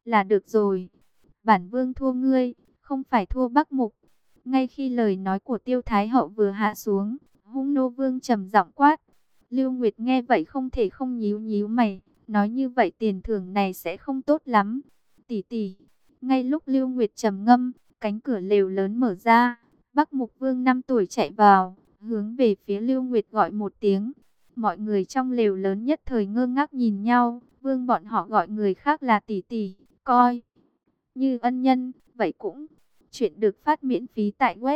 Là được rồi. Bản vương thua ngươi, không phải thua Bắc Mục. Ngay khi lời nói của Tiêu Thái Hậu vừa hạ xuống, Hung Nô Vương trầm giọng quát. Lưu Nguyệt nghe vậy không thể không nhíu nhíu mày, nói như vậy tiền thưởng này sẽ không tốt lắm. Tỷ tỷ. Ngay lúc Lưu Nguyệt trầm ngâm, cánh cửa lều lớn mở ra, Bắc Mục Vương 5 tuổi chạy vào, hướng về phía Lưu Nguyệt gọi một tiếng. Mọi người trong lều lớn nhất thời ngơ ngác nhìn nhau, vương bọn họ gọi người khác là tỷ tỷ, coi như ân nhân, vậy cũng. Chuyện được phát miễn phí tại web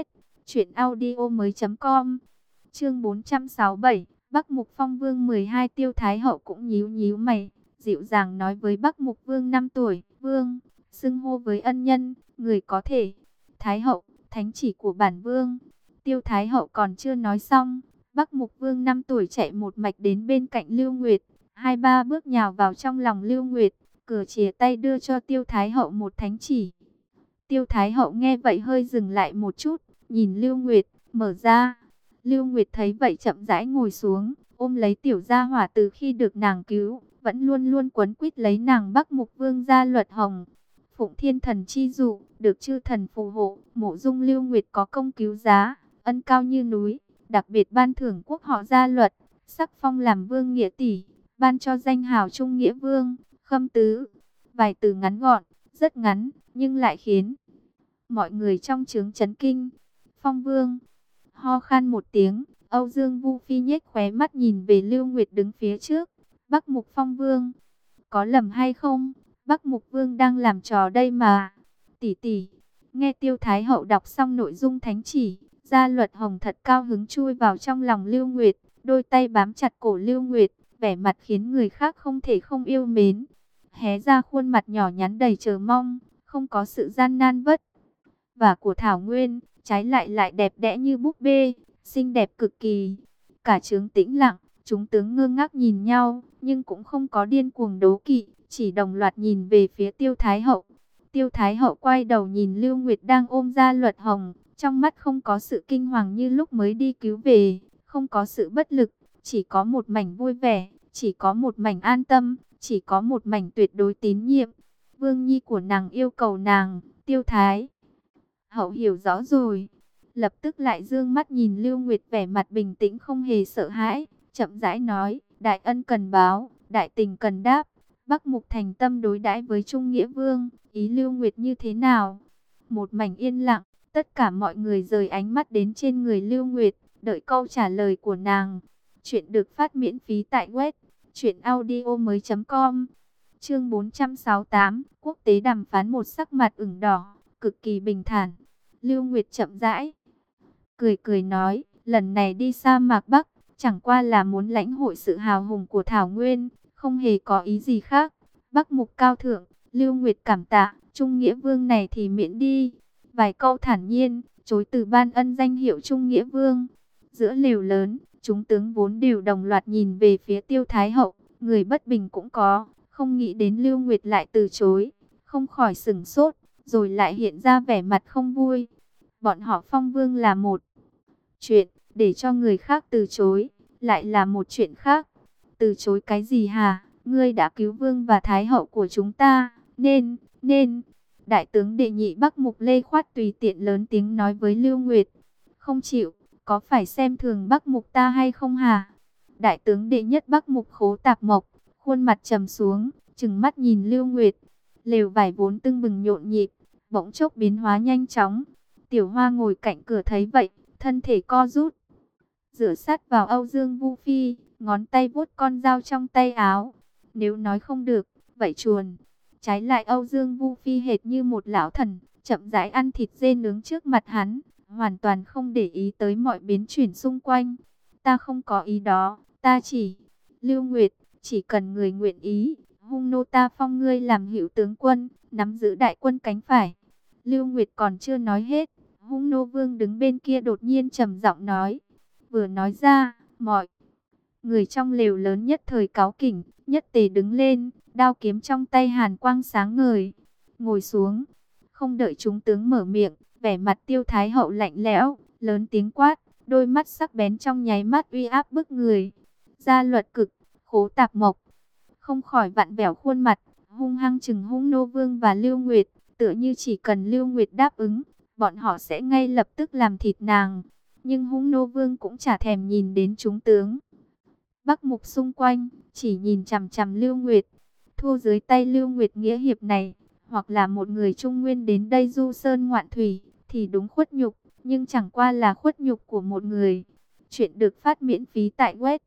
truyệnaudiomoi.com. Chương 467, Bắc Mục Phong Vương 12. Tiêu Thái Hậu cũng nhíu nhíu mày, dịu dàng nói với Bắc Mục Vương 5 tuổi, "Vương, xưng hô với ân nhân, người có thể." "Thái Hậu, thánh chỉ của bản vương." Tiêu Thái Hậu còn chưa nói xong, Bắc Mục Vương 5 tuổi chạy một mạch đến bên cạnh Lưu Nguyệt, hai ba bước nhào vào trong lòng Lưu Nguyệt, cử chìa tay đưa cho Tiêu Thái Hậu một thánh chỉ. Tiêu Thái Hậu nghe vậy hơi dừng lại một chút, nhìn Lưu Nguyệt, mở ra. Lưu Nguyệt thấy vậy chậm rãi ngồi xuống, ôm lấy tiểu gia hỏa từ khi được nàng cứu, vẫn luôn luôn quấn quýt lấy nàng. Bắc Mục Vương gia Luật Hồng, Phụng Thiên Thần chi dụ, được chư thần phù hộ, mộ dung Lưu Nguyệt có công cứu giá, ân cao như núi, đặc biệt ban thưởng quốc họ Gia Luật, sắc phong làm vương nghĩa tỷ, ban cho danh hào Trung Nghĩa Vương, Khâm Tứ. Vài từ ngắn gọn, rất ngắn, nhưng lại khiến mọi người trong trướng chấn kinh. Phong Vương, ho khan một tiếng, Âu Dương Vu Phi nhếch khóe mắt nhìn về Lưu Nguyệt đứng phía trước. Bắc Mục Phong Vương, có lầm hay không? Bắc Mục Vương đang làm trò đây mà. Tỷ tỷ. Nghe Tiêu Thái Hậu đọc xong nội dung thánh chỉ, Gia Luật Hồng thật cao hứng chui vào trong lòng Lưu Nguyệt, đôi tay bám chặt cổ Lưu Nguyệt, vẻ mặt khiến người khác không thể không yêu mến. Hé ra khuôn mặt nhỏ nhắn đầy chờ mong, không có sự gian nan vất vả của Thảo Nguyên, trái lại lại đẹp đẽ như búp bê, xinh đẹp cực kỳ. Cả trướng tĩnh lặng, chúng tướng ngơ ngác nhìn nhau, nhưng cũng không có điên cuồng đố kỵ, chỉ đồng loạt nhìn về phía Tiêu Thái Hậu. Tiêu Thái Hậu quay đầu nhìn Lưu Nguyệt đang ôm Gia Luật Hồng, trong mắt không có sự kinh hoàng như lúc mới đi cứu về, không có sự bất lực, chỉ có một mảnh vui vẻ, chỉ có một mảnh an tâm, chỉ có một mảnh tuyệt đối tín nhiệm. Vương nhi của nàng yêu cầu nàng. Tiêu Thái Hậu hiểu rõ rồi, lập tức lại dương mắt nhìn Lưu Nguyệt, vẻ mặt bình tĩnh không hề sợ hãi, chậm rãi nói, đại ân cần báo, đại tình cần đáp. Bắc Mục thành tâm đối đãi với Trung Nghĩa Vương, ý Lưu Nguyệt như thế nào? Một mảnh yên lặng, tất cả mọi người rời ánh mắt đến trên người Lưu Nguyệt, đợi câu trả lời của nàng. Chuyện được phát miễn phí tại web truyệnaudiomoi.com. Chương 468, quốc tế đàm phán. Một sắc mặt ửng đỏ, cực kỳ bình thản. Lưu Nguyệt chậm rãi cười cười nói, lần này đi sa mạc Bắc, chẳng qua là muốn lãnh hội sự hào hùng của Thảo Nguyên, không hề có ý gì khác. Bắc Mục cao thượng, Lưu Nguyệt cảm tạ, Trung Nghĩa Vương này thì miễn đi. Vài câu thản nhiên, chối từ ban ân danh hiệu Trung Nghĩa Vương. Giữa lều lớn, chúng tướng vốn đều đồng loạt nhìn về phía Tiêu Thái Hậu, người bất bình cũng có, không nghĩ đến Lưu Nguyệt lại từ chối, không khỏi sửng sốt, rồi lại hiện ra vẻ mặt không vui. Bọn họ Phong Vương là một chuyện, để cho người khác từ chối, lại là một chuyện khác. Từ chối cái gì hả? Ngươi đã cứu Vương và Thái Hậu của chúng ta, nên... Đại tướng đệ nhị Bắc Mục Lê Khoát tùy tiện lớn tiếng nói với Lưu Nguyệt. Không chịu, có phải xem thường Bắc Mục ta hay không hả? Đại tướng đệ nhất Bắc Mục Khố Tạp Mộc, khuôn mặt trầm xuống, trừng mắt nhìn Lưu Nguyệt. Lều vải vốn tưng bừng nhộn nhịp, bỗng chốc biến hóa nhanh chóng. Tiểu Hoa ngồi cạnh cửa thấy vậy, thân thể co rút, dựa sát vào Âu Dương Vu Phi, ngón tay vuốt con dao trong tay áo. Nếu nói không được, vậy chuồn. Trái lại Âu Dương Vu Phi hệt như một lão thần, chậm rãi ăn thịt dê nướng trước mặt hắn, hoàn toàn không để ý tới mọi biến chuyển xung quanh. Ta không có ý đó, ta chỉ... Lưu Nguyệt, chỉ cần người nguyện ý, Hung nô ta phong ngươi làm hữu tướng quân, nắm giữ đại quân cánh phải. Lưu Nguyệt còn chưa nói hết, Hung nô vương đứng bên kia đột nhiên trầm giọng nói. Vừa nói ra, mọi người trong lều lớn nhất thời cáu kỉnh, nhất tề đứng lên, đao kiếm trong tay hàn quang sáng ngời. Ngồi xuống, không đợi chúng tướng mở miệng, vẻ mặt Tiêu Thái Hậu lạnh lẽo, lớn tiếng quát, đôi mắt sắc bén trong nháy mắt uy áp bức người. Gia Luật Cực, Khố Tạp Mộc, không khỏi vặn vẹo khuôn mặt, hung hăng chừng Hung Nô Vương và Lưu Nguyệt, tựa như chỉ cần Lưu Nguyệt đáp ứng, bọn họ sẽ ngay lập tức làm thịt nàng. Nhưng Hung Nô Vương cũng chả thèm nhìn đến chúng tướng Bắc Mục xung quanh, chỉ nhìn chằm chằm Lưu Nguyệt. Thua dưới tay Lưu Nguyệt nghĩa hiệp này, hoặc là một người Trung Nguyên đến đây du sơn ngoạn thủy, thì đúng khuất nhục, nhưng chẳng qua là khuất nhục của một người. Chuyện được phát miễn phí tại web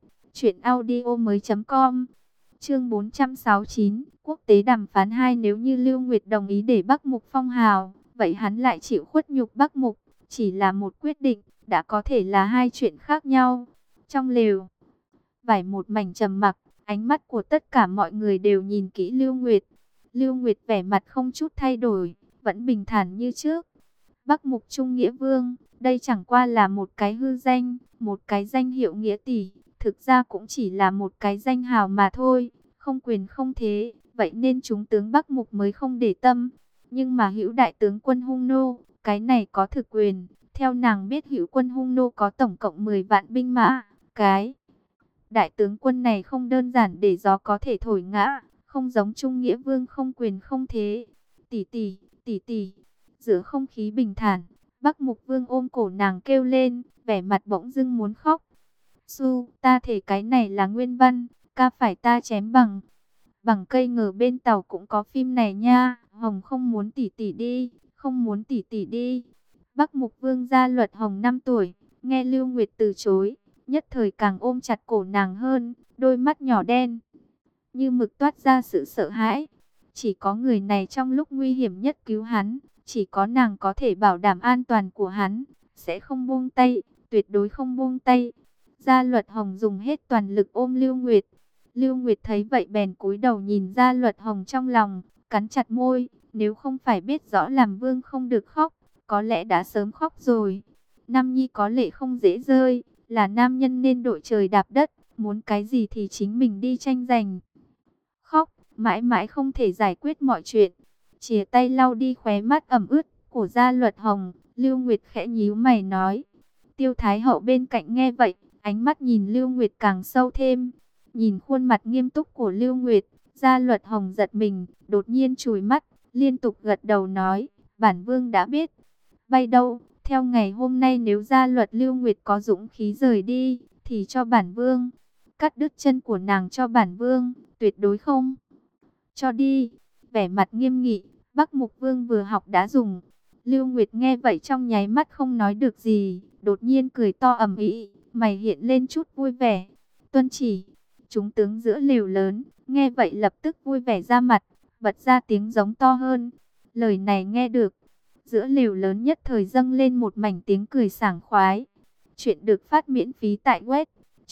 truyệnaudiomoi.com. Chương 469, quốc tế đàm phán 2. Nếu như Lưu Nguyệt đồng ý để Bắc Mục phong hào, vậy hắn lại chịu khuất nhục Bắc Mục, chỉ là một quyết định, đã có thể là hai chuyện khác nhau. Trong lều vải một mảnh trầm mặc, ánh mắt của tất cả mọi người đều nhìn kỹ Lưu Nguyệt. Lưu Nguyệt vẻ mặt không chút thay đổi, vẫn bình thản như trước. Bắc Mục Trung Nghĩa Vương, đây chẳng qua là một cái hư danh, một cái danh hiệu nghĩa tỷ, thực ra cũng chỉ là một cái danh hào mà thôi, không quyền không thế, vậy nên chúng tướng Bắc Mục mới không để tâm. Nhưng mà hữu đại tướng quân Hung Nô, cái này có thực quyền, theo nàng biết hữu quân Hung Nô có tổng cộng 10 vạn binh mã, cái đại tướng quân này không đơn giản để gió có thể thổi ngã, không giống Trung Nghĩa Vương không quyền không thế. Tỷ tỷ, tỷ tỷ. Giữa không khí bình thản, Bắc Mục Vương ôm cổ nàng kêu lên, vẻ mặt bỗng dưng muốn khóc. Su, ta thể cái này là nguyên văn, ca phải ta chém bằng cây ngờ bên tàu cũng có phim này nha. Hồng không muốn tỷ tỷ đi, không muốn tỷ tỷ đi. Bắc Mục Vương gia Luật Hồng 5 tuổi, nghe Lưu Nguyệt từ chối, nhất thời càng ôm chặt cổ nàng hơn, đôi mắt nhỏ đen như mực toát ra sự sợ hãi. Chỉ có người này trong lúc nguy hiểm nhất cứu hắn, chỉ có nàng có thể bảo đảm an toàn của hắn, sẽ không buông tay, tuyệt đối không buông tay. Gia Luật Hồng dùng hết toàn lực ôm Lưu Nguyệt. Lưu Nguyệt thấy vậy bèn cúi đầu nhìn Gia Luật Hồng trong lòng, cắn chặt môi, nếu không phải biết rõ làm vương không được khóc, có lẽ đã sớm khóc rồi. Nam nhi có lệ không dễ rơi, là nam nhân nên đội trời đạp đất, muốn cái gì thì chính mình đi tranh giành. Khóc, mãi mãi không thể giải quyết mọi chuyện. Chìa tay lau đi khóe mắt ẩm ướt của Gia Luật Hồng, Lưu Nguyệt khẽ nhíu mày nói. Tiêu Thái Hậu bên cạnh nghe vậy, ánh mắt nhìn Lưu Nguyệt càng sâu thêm. Nhìn khuôn mặt nghiêm túc của Lưu Nguyệt, Gia Luật Hồng giật mình, đột nhiên chùi mắt, liên tục gật đầu nói, bản vương đã biết. Bay đâu, theo ngày hôm nay nếu Gia Luật Lưu Nguyệt có dũng khí rời đi, thì cho bản vương, cắt đứt chân của nàng cho bản vương, tuyệt đối không cho đi. Vẻ mặt nghiêm nghị, Bắc Mục Vương vừa học đã dùng. Lưu Nguyệt nghe vậy trong nháy mắt không nói được gì, đột nhiên cười to ầm ĩ, mày hiện lên chút vui vẻ. Tuân chỉ. Chúng tướng giữa lều lớn, nghe vậy lập tức vui vẻ ra mặt, bật ra tiếng giống to hơn. Lời này nghe được, giữa lều lớn nhất thời dâng lên một mảnh tiếng cười sảng khoái. Chuyện được phát miễn phí tại web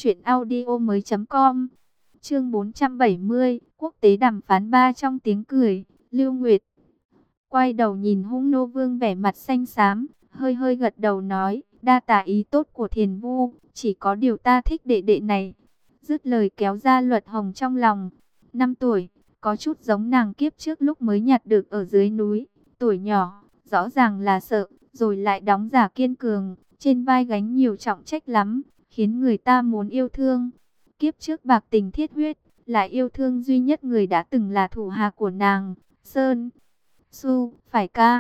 truyệnaudiomoi.com. Chương 470, quốc tế đàm phán 3. Trong tiếng cười, Lưu Nguyệt quay đầu nhìn Hung Nô Vương vẻ mặt xanh xám, hơi hơi gật đầu nói, đa tạ ý tốt của Thiền Vu, chỉ có điều ta thích đệ đệ này. Dứt lời kéo Gia Luật Hồng trong lòng. 5 tuổi, có chút giống nàng kiếp trước lúc mới nhặt được ở dưới núi. Tuổi nhỏ, rõ ràng là sợ, rồi lại đóng giả kiên cường, trên vai gánh nhiều trọng trách lắm, khiến người ta muốn yêu thương. Kiếp trước bạc tình thiết huyết, lại yêu thương duy nhất người đã từng là thủ hạ của nàng, Sơn. Su, phải ca.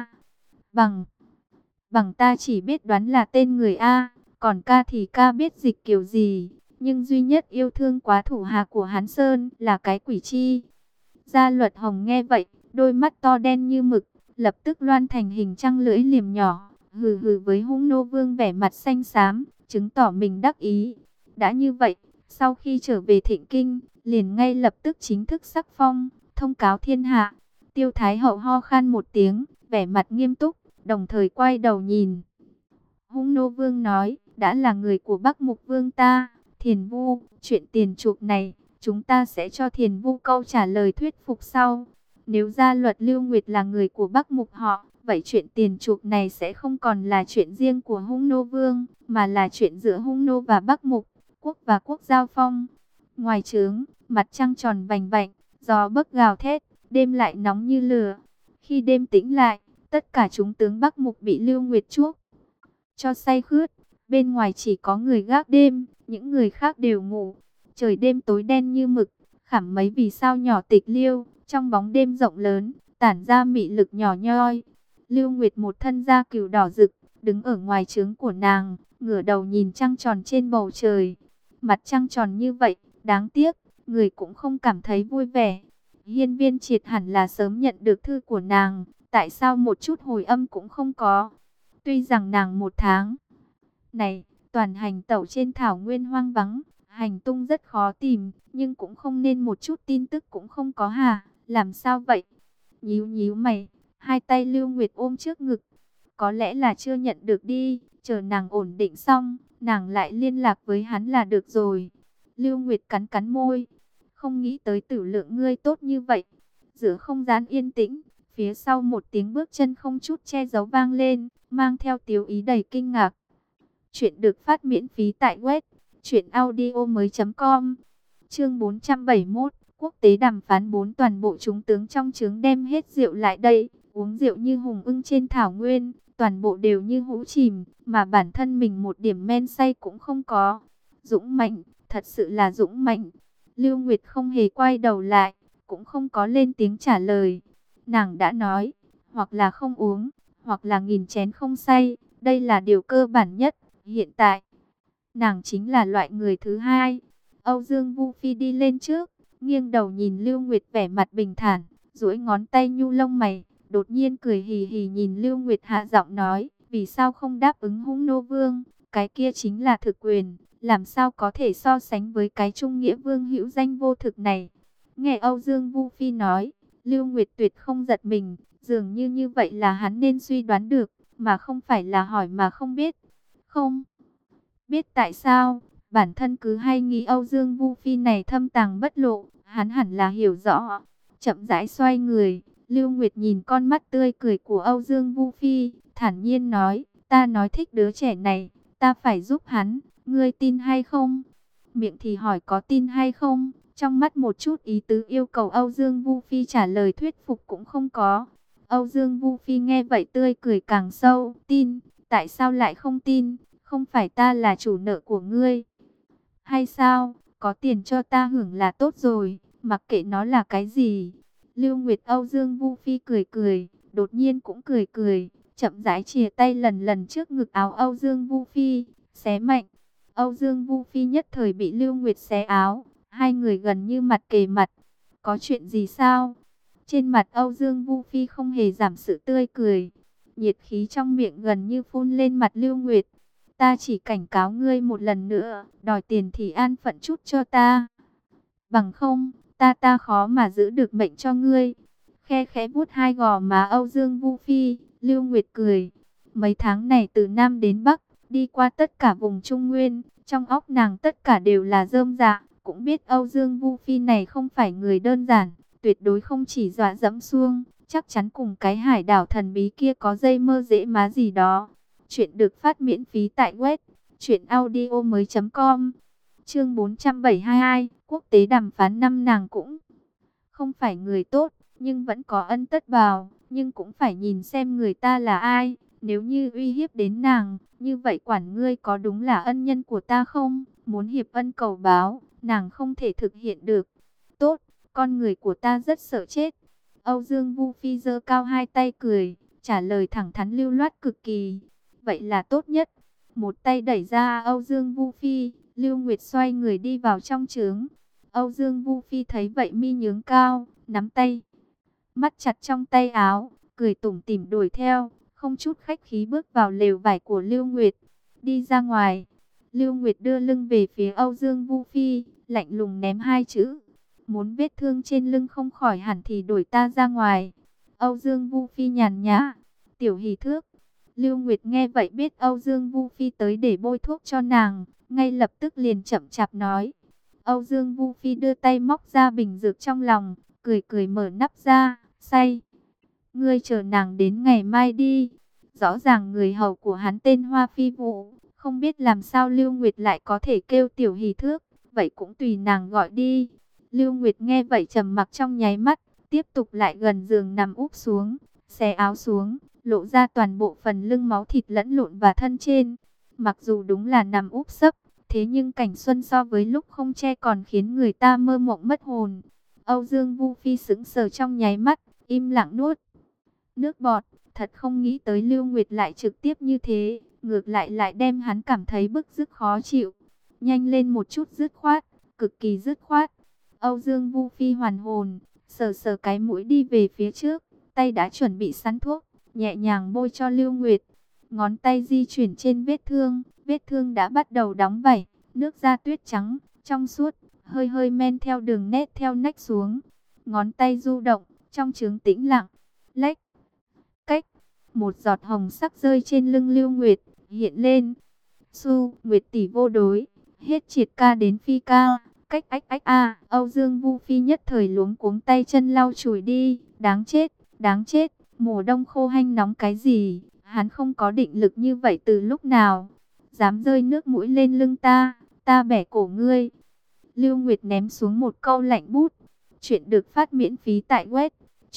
Bằng ta chỉ biết đoán là tên người A, còn ca thì ca biết dịch kiểu gì, nhưng duy nhất yêu thương quá thủ hạ của hắn Sơn là cái quỷ chi. Gia Luật Hồng nghe vậy, đôi mắt to đen như mực, lập tức loan thành hình trăng lưỡi liềm nhỏ, hừ hừ với Hung Nô Vương vẻ mặt xanh xám, chứng tỏ mình đắc ý. Đã như vậy, sau khi trở về Thịnh Kinh, liền ngay lập tức chính thức sắc phong, thông cáo thiên hạ. Tiêu Thái Hậu ho khan một tiếng, vẻ mặt nghiêm túc, đồng thời quay đầu nhìn. Hung Nô Vương nói, đã là người của Bắc Mục Vương ta, Thiền Vu, chuyện tiền chuộc này, chúng ta sẽ cho Thiền Vu câu trả lời thuyết phục sau. Nếu Gia Luật Lưu Nguyệt là người của Bắc Mục họ, vậy chuyện tiền chuộc này sẽ không còn là chuyện riêng của Hung Nô Vương, mà là chuyện giữa Hung Nô và Bắc Mục, quốc và quốc giao phong. Ngoài trướng, mặt trăng tròn vành vạnh, gió bấc gào thét, đêm lại nóng như lửa. Khi đêm tĩnh lại, tất cả chúng tướng Bắc Mục bị Lưu Nguyệt chuốc cho say khướt. Bên ngoài chỉ có người gác đêm, những người khác đều ngủ. Trời đêm tối đen như mực, khảm mấy vì sao nhỏ tịch liêu, trong bóng đêm rộng lớn, tản ra mị lực nhỏ nhoi. Lưu Nguyệt một thân da cừu đỏ rực, đứng ở ngoài trướng của nàng, ngửa đầu nhìn trăng tròn trên bầu trời. Mặt trăng tròn như vậy, đáng tiếc, người cũng không cảm thấy vui vẻ. Hiên Viên Triệt hẳn là sớm nhận được thư của nàng, tại sao một chút hồi âm cũng không có? Tuy rằng nàng một tháng này, toàn hành tẩu trên thảo nguyên hoang vắng, hành tung rất khó tìm, nhưng cũng không nên một chút tin tức cũng không có hả? Làm sao vậy? Nhíu nhíu mày, hai tay Lưu Nguyệt ôm trước ngực. Có lẽ là chưa nhận được đi, chờ nàng ổn định xong, nàng lại liên lạc với hắn là được rồi. Lưu Nguyệt cắn cắn môi, không nghĩ tới tử lượng ngươi tốt như vậy. Giữa không gian yên tĩnh, phía sau một tiếng bước chân không chút che giấu vang lên, mang theo tiếu ý đầy kinh ngạc. Chuyện được phát miễn phí tại web truyệnaudiomoi.com. Chương 471, quốc tế đàm phán 4. Toàn bộ chúng tướng trong trướng đem hết rượu lại đây, uống rượu như hùng ưng trên thảo nguyên, toàn bộ đều như hũ chìm, mà bản thân mình một điểm men say cũng không có. Dũng mạnh, thật sự là dũng mạnh. Lưu Nguyệt không hề quay đầu lại, cũng không có lên tiếng trả lời. Nàng đã nói, hoặc là không uống, hoặc là nghìn chén không say, đây là điều cơ bản nhất. Hiện tại, nàng chính là loại người thứ hai. Âu Dương Vu Phi đi lên trước, nghiêng đầu nhìn Lưu Nguyệt vẻ mặt bình thản, duỗi ngón tay nhu lông mày, đột nhiên cười hì hì nhìn Lưu Nguyệt hạ giọng nói, vì sao không đáp ứng Hung Nô Vương, cái kia chính là thực quyền, làm sao có thể so sánh với cái trung nghĩa vương hữu danh vô thực này. Nghe Âu Dương Vu Phi nói, Lưu Nguyệt tuyệt không giật mình, dường như vậy là hắn nên suy đoán được, mà không phải là hỏi mà không biết. Không biết tại sao, bản thân cứ hay nghĩ Âu Dương Vu Phi này thâm tàng bất lộ, hắn hẳn là hiểu rõ. Chậm rãi xoay người, Lưu Nguyệt nhìn con mắt tươi cười của Âu Dương Vu Phi, thản nhiên nói, ta nói thích đứa trẻ này, ta phải giúp hắn, ngươi tin hay không? Miệng thì hỏi có tin hay không, trong mắt một chút ý tứ yêu cầu Âu Dương Vu Phi trả lời thuyết phục cũng không có. Âu Dương Vu Phi nghe vậy tươi cười càng sâu, tin, tại sao lại không tin? Không phải ta là chủ nợ của ngươi hay sao? Có tiền cho ta hưởng là tốt rồi, mặc kệ nó là cái gì. Lưu Nguyệt Âu Dương Vu Phi cười cười, đột nhiên cũng cười cười, chậm rãi chìa tay lần lần trước ngực áo Âu Dương Vu Phi, xé mạnh. Âu Dương Vu Phi nhất thời bị Lưu Nguyệt xé áo, hai người gần như mặt kề mặt. Có chuyện gì sao? Trên mặt Âu Dương Vu Phi không hề giảm sự tươi cười, nhiệt khí trong miệng gần như phun lên mặt Lưu Nguyệt. Ta chỉ cảnh cáo ngươi một lần nữa, đòi tiền thì an phận chút cho ta. Bằng không, ta khó mà giữ được mệnh cho ngươi. Khe khẽ vuốt hai gò má Âu Dương Vu Phi, Lưu Nguyệt cười. Mấy tháng này từ Nam đến Bắc, đi qua tất cả vùng Trung Nguyên, trong óc nàng tất cả đều là rơm rạ. Cũng biết Âu Dương Vu Phi này không phải người đơn giản, tuyệt đối không chỉ dọa dẫm xuông, chắc chắn cùng cái hải đảo thần bí kia có dây mơ dễ má gì đó. Chuyện được phát miễn phí tại web truyệnaudiomoi.com. Chương 472, quốc tế đàm phán. Năm nàng cũng không phải người tốt, nhưng vẫn có ân tất báo, nhưng cũng phải nhìn xem người ta là ai. Nếu như uy hiếp đến nàng, như vậy quản ngươi có đúng là ân nhân của ta không? Muốn hiệp ân cầu báo, nàng không thể thực hiện được. Tốt, con người của ta rất sợ chết. Âu Dương Vu Phi giơ cao hai tay cười, trả lời thẳng thắn lưu loát cực kỳ. Vậy là tốt nhất. Một tay đẩy ra Âu Dương Vu Phi, Lưu Nguyệt xoay người đi vào trong trướng. Âu Dương Vu Phi thấy vậy mi nhướng cao, nắm tay, mắt chặt trong tay áo, cười tủm tỉm đuổi theo, không chút khách khí bước vào lều vải của Lưu Nguyệt. Đi ra ngoài, Lưu Nguyệt đưa lưng về phía Âu Dương Vu Phi, lạnh lùng ném hai chữ. Muốn vết thương trên lưng không khỏi hẳn thì đuổi ta ra ngoài. Âu Dương Vu Phi nhàn nhã, tiểu hỷ thước. Lưu Nguyệt nghe vậy biết Âu Dương Vu Phi tới để bôi thuốc cho nàng, ngay lập tức liền chậm chạp nói. Âu Dương Vu Phi đưa tay móc ra bình dược trong lòng, cười cười mở nắp ra, say. Ngươi chờ nàng đến ngày mai đi. Rõ ràng người hầu của hắn tên Hoa Phi Vũ, không biết làm sao Lưu Nguyệt lại có thể kêu tiểu hỷ thước, vậy cũng tùy nàng gọi đi. Lưu Nguyệt nghe vậy trầm mặc trong nháy mắt, tiếp tục lại gần giường nằm úp xuống, xé áo xuống, lộ ra toàn bộ phần lưng máu thịt lẫn lộn và thân trên. Mặc dù đúng là nằm úp sấp, thế nhưng cảnh xuân so với lúc không che còn khiến người ta mơ mộng mất hồn. Âu Dương Vu Phi sững sờ trong nháy mắt, im lặng nuốt nước bọt. Thật không nghĩ tới Lưu Nguyệt lại trực tiếp như thế, ngược lại lại đem hắn cảm thấy bức rứt khó chịu. Nhanh lên một chút, dứt khoát, cực kỳ dứt khoát. Âu Dương Vu Phi hoàn hồn, sờ sờ cái mũi đi về phía trước, tay đã chuẩn bị sẵn thuốc, nhẹ nhàng bôi cho Lưu Nguyệt. Ngón tay di chuyển trên vết thương đã bắt đầu đóng vảy, nước da tuyết trắng, trong suốt, hơi hơi men theo đường nét theo nách xuống. Ngón tay du động, trong trướng tĩnh lặng, lách, cách, một giọt hồng sắc rơi trên lưng Lưu Nguyệt, hiện lên. Su, Nguyệt tỷ vô đối, hết triệt ca đến phi ca, cách ách ách a. Âu Dương Vu Phi nhất thời luống cuống tay chân lau chùi đi, đáng chết, mùa đông khô hanh nóng cái gì, hắn không có định lực như vậy từ lúc nào, dám rơi nước mũi lên lưng ta bẻ cổ ngươi. Lưu Nguyệt ném xuống một câu lạnh bút. Chuyện được phát miễn phí tại web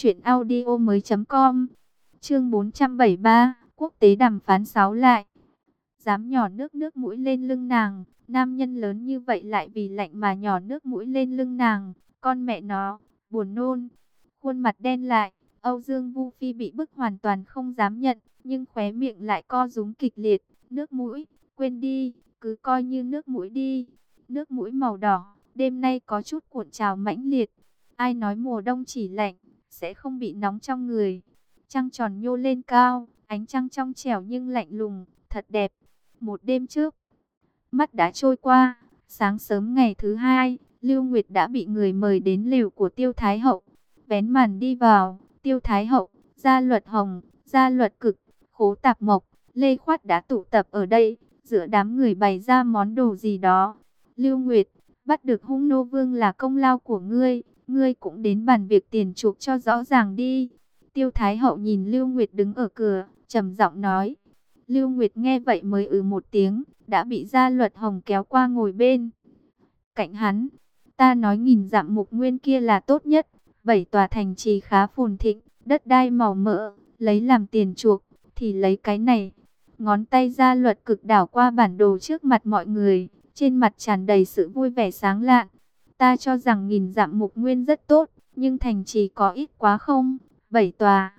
truyệnaudiomoi.com. Chương 473, quốc tế đàm phán 6 lại. Dám nhỏ nước mũi lên lưng nàng, nam nhân lớn như vậy lại vì lạnh mà nhỏ nước mũi lên lưng nàng, con mẹ nó, buồn nôn. Khuôn mặt đen lại, Âu Dương Vu Phi bị bức hoàn toàn không dám nhận, nhưng khóe miệng lại co rúm kịch liệt. Nước mũi, quên đi, cứ coi như nước mũi đi. Nước mũi màu đỏ, đêm nay có chút cuộn trào mãnh liệt. Ai nói mùa đông chỉ lạnh, sẽ không bị nóng trong người. Trăng tròn nhô lên cao, ánh trăng trong trẻo nhưng lạnh lùng, thật đẹp. Một đêm trước, mắt đã trôi qua, sáng sớm ngày thứ hai, Lưu Nguyệt đã bị người mời đến lều của Tiêu Thái Hậu. Vén màn đi vào, Tiêu Thái Hậu, Gia Luật Hồng, Gia Luật Cực, Khố Tạp Mộc, Lê Khoát đã tụ tập ở đây, giữa đám người bày ra món đồ gì đó. Lưu Nguyệt, bắt được Hung Nô Vương là công lao của ngươi, ngươi cũng đến bàn việc tiền chuộc cho rõ ràng đi. Tiêu Thái Hậu nhìn Lưu Nguyệt đứng ở cửa, trầm giọng nói. Lưu Nguyệt nghe vậy mới một tiếng, đã bị Gia Luật Hồng kéo qua ngồi bên cạnh hắn. Ta nói nghìn dặm Mục Nguyên kia là tốt nhất, 7 tòa thành trì khá phồn thịnh, đất đai màu mỡ, lấy làm tiền chuộc, thì lấy cái này. Ngón tay Gia Luật Cực đảo qua bản đồ trước mặt mọi người, trên mặt tràn đầy sự vui vẻ sáng lạn. Ta cho rằng nghìn dặm Mục Nguyên rất tốt, nhưng thành trì có ít quá không? 7 tòa.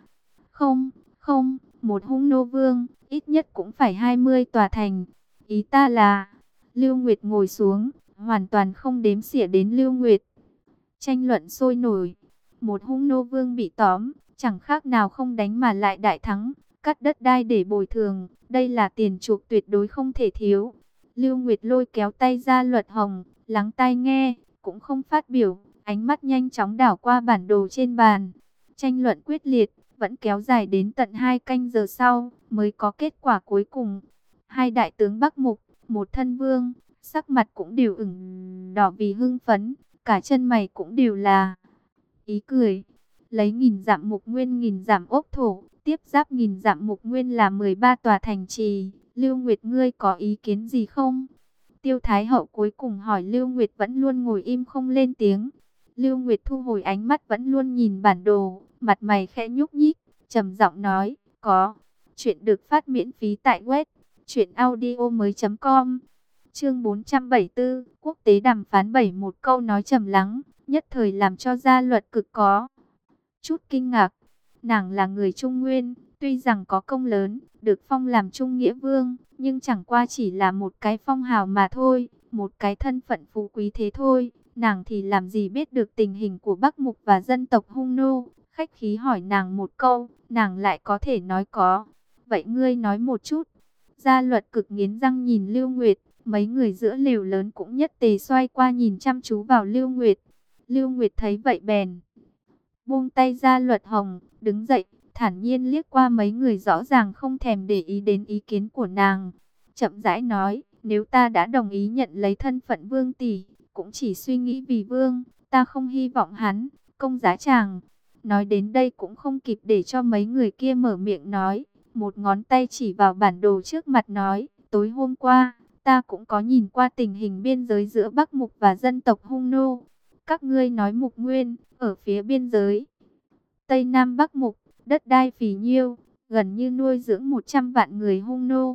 Không, một Hung Nô Vương, ít nhất cũng phải 20 tòa thành. Ý ta là, Lưu Nguyệt ngồi xuống, hoàn toàn không đếm xỉa đến Lưu Nguyệt. Tranh luận sôi nổi, một Hung Nô Vương bị tóm, chẳng khác nào không đánh mà lại đại thắng, cắt đất đai để bồi thường, đây là tiền chuộc tuyệt đối không thể thiếu. Lưu Nguyệt lôi kéo tay Gia Luật Hồng, lắng tai nghe, cũng không phát biểu, ánh mắt nhanh chóng đảo qua bản đồ trên bàn. Tranh luận quyết liệt, vẫn kéo dài đến tận 2 canh giờ sau, mới có kết quả cuối cùng. Hai đại tướng Bắc Mục, một thân vương, sắc mặt cũng đều ửng đỏ vì hưng phấn, cả chân mày cũng đều là ý cười. Lấy nghìn dặm Mục Nguyên, nghìn dặm ốc thổ, tiếp giáp nghìn dặm Mục Nguyên là 13 tòa thành trì. Lưu Nguyệt ngươi có ý kiến gì không? Tiêu Thái Hậu cuối cùng hỏi. Lưu Nguyệt vẫn luôn ngồi im không lên tiếng. Lưu Nguyệt thu hồi ánh mắt, vẫn luôn nhìn bản đồ, mặt mày khẽ nhúc nhích, trầm giọng nói, có. Chuyện được phát miễn phí tại web truyệnaudiomoi.com. Chương 474, quốc tế đàm phán 7. Một câu nói trầm lắng, nhất thời làm cho Gia Luật Cực có chút kinh ngạc. Nàng là người Trung Nguyên, tuy rằng có công lớn, được phong làm Trung Nghĩa Vương, nhưng chẳng qua chỉ là một cái phong hào mà thôi, một cái thân phận phú quý thế thôi. Nàng thì làm gì biết được tình hình của Bắc Mục và dân tộc Hung Nô. Khách khí hỏi nàng một câu, nàng lại có thể nói có. Vậy ngươi nói một chút. Gia Luật Cực nghiến răng nhìn Lưu Nguyệt, mấy người giữa lều lớn cũng nhất tề xoay qua nhìn chăm chú vào Lưu Nguyệt. Lưu Nguyệt thấy vậy bèn buông tay Gia Luật Hồng, đứng dậy, thản nhiên liếc qua mấy người, rõ ràng không thèm để ý đến ý kiến của nàng. Chậm rãi nói, nếu ta đã đồng ý nhận lấy thân phận vương tỷ, cũng chỉ suy nghĩ vì vương, ta không hy vọng hắn công giá tràng. Nói đến đây cũng không kịp để cho mấy người kia mở miệng nói, một ngón tay chỉ vào bản đồ trước mặt nói, tối hôm qua, ta cũng có nhìn qua tình hình biên giới giữa Bắc Mục và dân tộc Hung Nô. Các ngươi nói Mục Nguyên, ở phía biên giới Tây Nam Bắc Mục, đất đai phì nhiêu, gần như nuôi dưỡng 100 vạn người Hung Nô.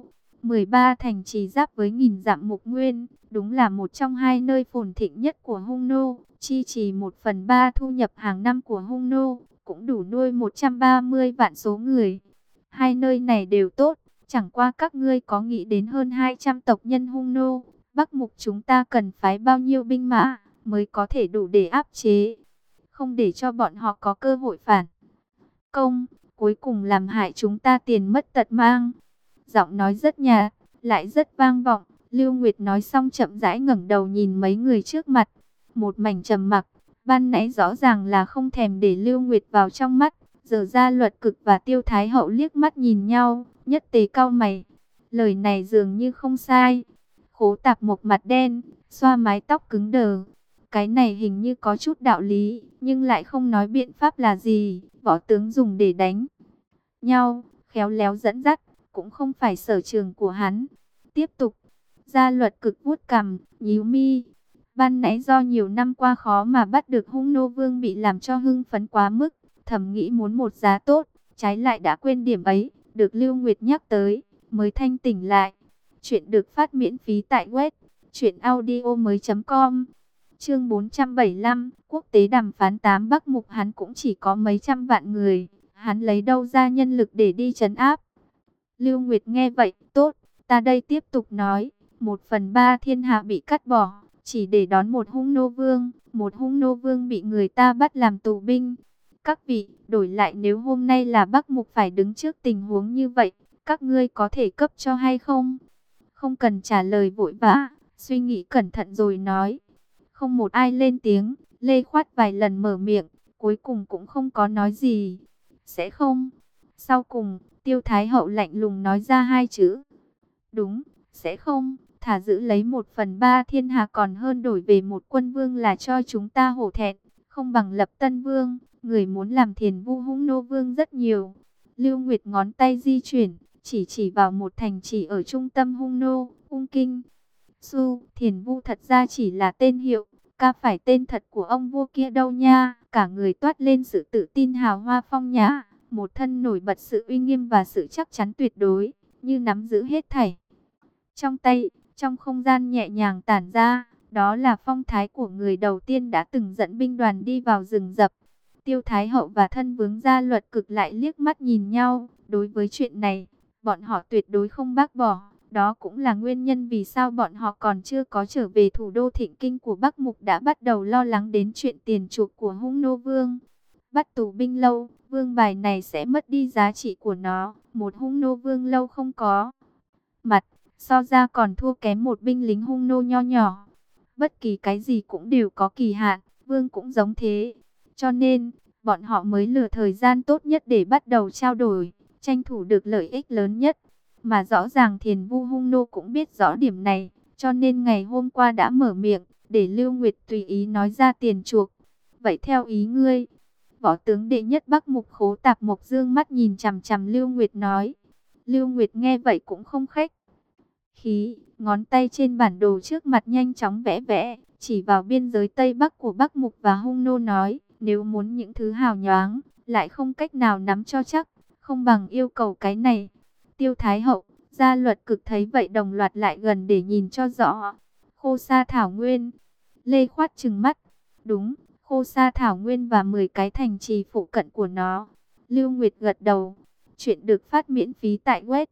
13 thành trì giáp với nghìn dặm Mục Nguyên, đúng là một trong hai nơi phồn thịnh nhất của Hung nô, chi trì 1/3 thu nhập hàng năm của Hung nô, cũng đủ nuôi 130 vạn số người. Hai nơi này đều tốt, chẳng qua các ngươi có nghĩ đến hơn 200 tộc nhân Hung nô, Bắc Mục chúng ta cần phái bao nhiêu binh mã mới có thể đủ để áp chế, không để cho bọn họ có cơ hội phản công, cuối cùng làm hại chúng ta tiền mất tật mang. Giọng nói rất nhạt, lại rất vang vọng. Lưu Nguyệt nói xong chậm rãi ngẩng đầu nhìn mấy người trước mặt. Một mảnh trầm mặc, ban nãy rõ ràng là không thèm để Lưu Nguyệt vào trong mắt. Giờ Gia Luật Cực và Tiêu Thái Hậu liếc mắt nhìn nhau, nhất tề cau mày. Lời này dường như không sai. Khố Tạp Mộc mặt đen, xoa mái tóc cứng đờ. Cái này hình như có chút đạo lý, nhưng lại không nói biện pháp là gì. Võ tướng dùng để đánh nhau, khéo léo dẫn dắt, cũng không phải sở trường của hắn. Tiếp tục, Gia Luật Cực vuốt cằm, nhíu mi. Ban nãy do nhiều năm qua khó mà bắt được Hung nô vương bị làm cho hưng phấn quá mức, thầm nghĩ muốn một giá tốt, trái lại đã quên điểm ấy, được Lưu Nguyệt nhắc tới, mới thanh tỉnh lại. Chuyện được phát miễn phí tại web truyệnaudiomoi.com. Chương 475, quốc tế đàm phán 8 Bắc Mục, hắn cũng chỉ có mấy trăm vạn người, hắn lấy đâu ra nhân lực để đi trấn áp. Lưu Nguyệt nghe vậy, tốt, ta đây tiếp tục nói, 1/3 thiên hạ bị cắt bỏ, chỉ để đón một Hung nô vương bị người ta bắt làm tù binh. Các vị, đổi lại nếu hôm nay là Bắc Mục phải đứng trước tình huống như vậy, các ngươi có thể cấp cho hay không? Không cần trả lời vội vã, suy nghĩ cẩn thận rồi nói. Không một ai lên tiếng, Lê Khoát vài lần mở miệng, cuối cùng cũng không có nói gì. Sẽ không. Sau cùng, Tiêu Thái Hậu lạnh lùng nói ra hai chữ. Đúng, sẽ không. Thả giữ lấy 1/3 thiên hạ còn hơn đổi về một quân vương là cho chúng ta hổ thẹn. Không bằng lập tân vương, người muốn làm thiền vu Hung nô vương rất nhiều. Lưu Nguyệt ngón tay di chuyển, chỉ vào một thành trì ở trung tâm Hung nô, Ung Kinh. Thiền vu thật ra chỉ là tên hiệu, ca phải tên thật của ông vua kia đâu nha. Cả người toát lên sự tự tin hào hoa phong nhã, một thân nổi bật sự uy nghiêm và sự chắc chắn tuyệt đối, như nắm giữ hết thảy trong tay, trong không gian nhẹ nhàng tản ra. Đó là phong thái của người đầu tiên đã từng dẫn binh đoàn đi vào rừng rậm. Tiêu Thái Hậu và thân vương Gia Luật Cực lại liếc mắt nhìn nhau. Đối với chuyện này, bọn họ tuyệt đối không bác bỏ. Đó cũng là nguyên nhân vì sao bọn họ còn chưa có trở về thủ đô thịnh kinh của Bắc Mục đã bắt đầu lo lắng đến chuyện tiền chuộc của Hung nô vương. Bắt tù binh lâu, vương bài này sẽ mất đi giá trị của nó. Một Hung nô vương lâu không có mặt, so ra còn thua kém một binh lính Hung nô nho nhỏ. Bất kỳ cái gì cũng đều có kỳ hạn, vương cũng giống thế. Cho nên, bọn họ mới lựa thời gian tốt nhất để bắt đầu trao đổi, tranh thủ được lợi ích lớn nhất. Mà rõ ràng thiền vu Hung nô cũng biết rõ điểm này, cho nên ngày hôm qua đã mở miệng, để Lưu Nguyệt tùy ý nói ra tiền chuộc. Vậy theo ý ngươi? Võ tướng đệ nhất Bắc Mục Khố Tạp Mộc dương mắt nhìn chằm chằm Lưu Nguyệt nói. Lưu Nguyệt nghe vậy cũng không khách khí, ngón tay trên bản đồ trước mặt nhanh chóng vẽ vẽ, chỉ vào biên giới Tây Bắc của Bắc Mục và Hung nô nói, nếu muốn những thứ hào nhoáng, lại không cách nào nắm cho chắc, không bằng yêu cầu cái này. Tiêu Thái Hậu, Gia Luật Cực thấy vậy đồng loạt lại gần để nhìn cho rõ. Khô Sa Thảo Nguyên. Lê Khoát trừng mắt. Đúng, Khô Sa Thảo Nguyên và 10 cái thành trì phụ cận của nó. Lưu Nguyệt gật đầu. Chuyện được phát miễn phí tại web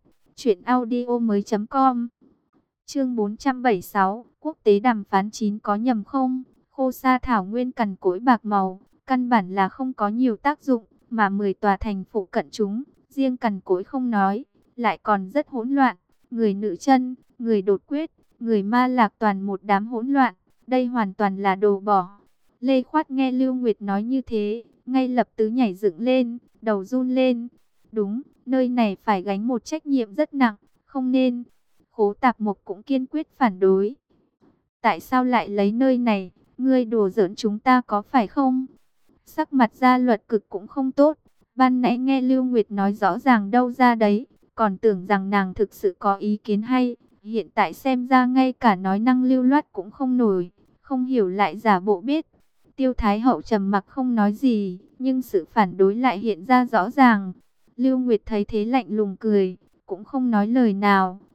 truyệnaudiomoi.com. Chương 476, quốc tế đàm phán 9 có nhầm không? Khô Sa Thảo Nguyên cằn cỗi bạc màu, căn bản là không có nhiều tác dụng, mà 10 tòa thành phụ cận chúng, riêng cằn cỗi không nói, lại còn rất hỗn loạn, người nữ chân, người đột quyết, người ma lạc toàn một đám hỗn loạn, đây hoàn toàn là đồ bỏ. Lê Khoát nghe Lưu Nguyệt nói như thế, ngay lập tức nhảy dựng lên, đầu run lên. Đúng, nơi này phải gánh một trách nhiệm rất nặng, không nên. Khố Tạp Mộc cũng kiên quyết phản đối. Tại sao lại lấy nơi này? Ngươi đùa giỡn chúng ta có phải không? Sắc mặt Gia Luật Cực cũng không tốt. Ban nãy nghe Lưu Nguyệt nói rõ ràng đâu ra đấy, còn tưởng rằng nàng thực sự có ý kiến hay. Hiện tại xem ra ngay cả nói năng lưu loát cũng không nổi, không hiểu lại giả bộ biết. Tiêu Thái Hậu trầm mặc không nói gì, nhưng sự phản đối lại hiện ra rõ ràng. Lưu Nguyệt thấy thế lạnh lùng cười, cũng không nói lời nào.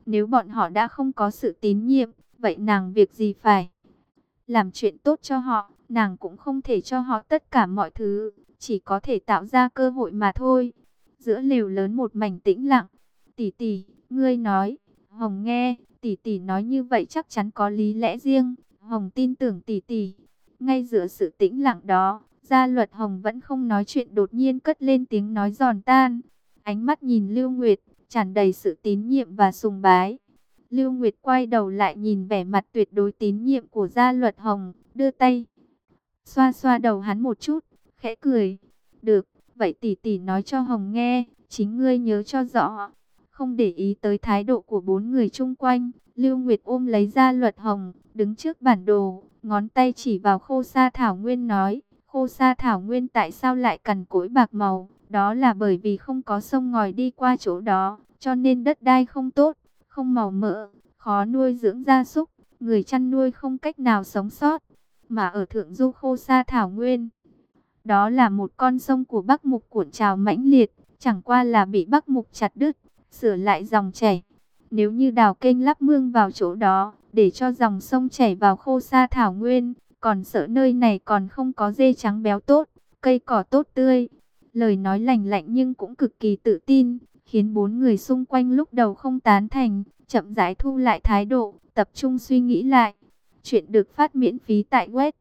Nếu bọn họ đã không có sự tín nhiệm, vậy nàng việc gì phải làm chuyện tốt cho họ? Nàng cũng không thể cho họ tất cả mọi thứ, chỉ có thể tạo ra cơ hội mà thôi. Giữa lều lớn một mảnh tĩnh lặng. Tỷ tỷ, ngươi nói. Hồng nghe, tỷ tỷ nói như vậy chắc chắn có lý lẽ riêng. Hồng tin tưởng tỷ tỷ. Ngay giữa sự tĩnh lặng đó, Gia Luật Hồng vẫn không nói chuyện, đột nhiên cất lên tiếng nói giòn tan. Ánh mắt nhìn Lưu Nguyệt, tràn đầy sự tín nhiệm và sùng bái. Lưu Nguyệt quay đầu lại nhìn vẻ mặt tuyệt đối tín nhiệm của Gia Luật Hồng, đưa tay xoa xoa đầu hắn một chút, khẽ cười. Được, vậy tỷ tỷ nói cho Hồng nghe, chính ngươi nhớ cho rõ. Không để ý tới thái độ của bốn người chung quanh, Lưu Nguyệt ôm lấy Gia Luật Hồng, đứng trước bản đồ, ngón tay chỉ vào Khô Sa Thảo Nguyên nói, Khô Sa Thảo Nguyên tại sao lại cằn cỗi bạc màu? Đó là bởi vì không có sông ngòi đi qua chỗ đó, cho nên đất đai không tốt, không màu mỡ, khó nuôi dưỡng gia súc, người chăn nuôi không cách nào sống sót. Mà ở thượng du Khô Sa Thảo Nguyên, đó là một con sông của Bắc Mục cuộn trào mãnh liệt, chẳng qua là bị Bắc Mục chặt đứt, sửa lại dòng chảy. Nếu như đào kênh lắp mương vào chỗ đó, để cho dòng sông chảy vào Khô Sa Thảo Nguyên, còn sợ nơi này còn không có dê trắng béo tốt, cây cỏ tốt tươi. Lời nói lành lạnh nhưng cũng cực kỳ tự tin, khiến bốn người xung quanh lúc đầu không tán thành, chậm rãi thu lại thái độ, tập trung suy nghĩ lại. Chuyện được phát miễn phí tại web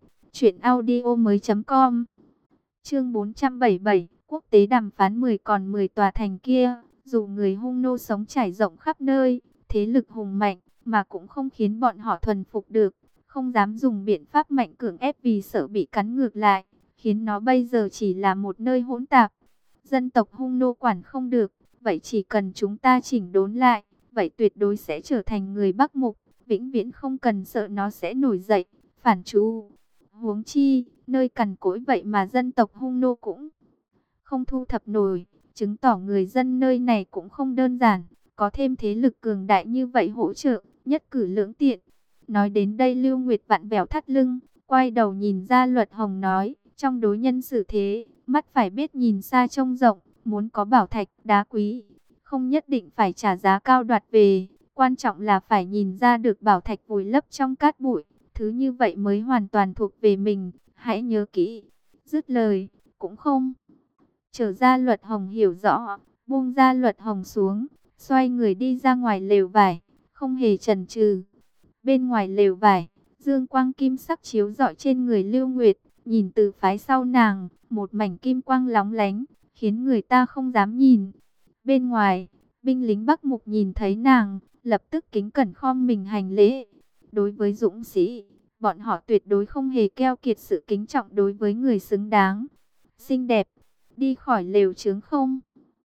truyệnaudiomoi.com. Chương 477, quốc tế đàm phán 10 còn 10 tòa thành kia, dù người Hung nô sống trải rộng khắp nơi, thế lực hùng mạnh, mà cũng không khiến bọn họ thuần phục được, không dám dùng biện pháp mạnh cưỡng ép vì sợ bị cắn ngược lại, khiến nó bây giờ chỉ là một nơi hỗn tạp. Dân tộc Hung nô quản không được, vậy chỉ cần chúng ta chỉnh đốn lại, vậy tuyệt đối sẽ trở thành người Bắc Mục, vĩnh viễn không cần sợ nó sẽ nổi dậy, phản chú. Huống chi, nơi cằn cỗi vậy mà dân tộc Hung nô cũng không thu thập nổi, chứng tỏ người dân nơi này cũng không đơn giản, có thêm thế lực cường đại như vậy hỗ trợ, nhất cử lưỡng tiện. Nói đến đây Lưu Nguyệt vặn vẹo thắt lưng, quay đầu nhìn Gia Luật Hồng nói, trong đối nhân xử thế, mắt phải biết nhìn xa trông rộng, muốn có bảo thạch, đá quý, không nhất định phải trả giá cao đoạt về, quan trọng là phải nhìn ra được bảo thạch vùi lấp trong cát bụi, thứ như vậy mới hoàn toàn thuộc về mình, hãy nhớ kỹ. Dứt lời, cũng không chờ Gia Luật Hồng hiểu rõ, buông Gia Luật Hồng xuống, xoay người đi ra ngoài lều vải, không hề chần chừ. Bên ngoài lều vải, dương quang kim sắc chiếu rọi trên người Lưu Nguyệt, nhìn từ phái sau nàng, một mảnh kim quang lóng lánh, khiến người ta không dám nhìn. Bên ngoài, binh lính Bắc Mục nhìn thấy nàng, lập tức kính cẩn khom mình hành lễ. Đối với dũng sĩ, bọn họ tuyệt đối không hề keo kiệt sự kính trọng đối với người xứng đáng. Xinh đẹp, đi khỏi lều trướng không?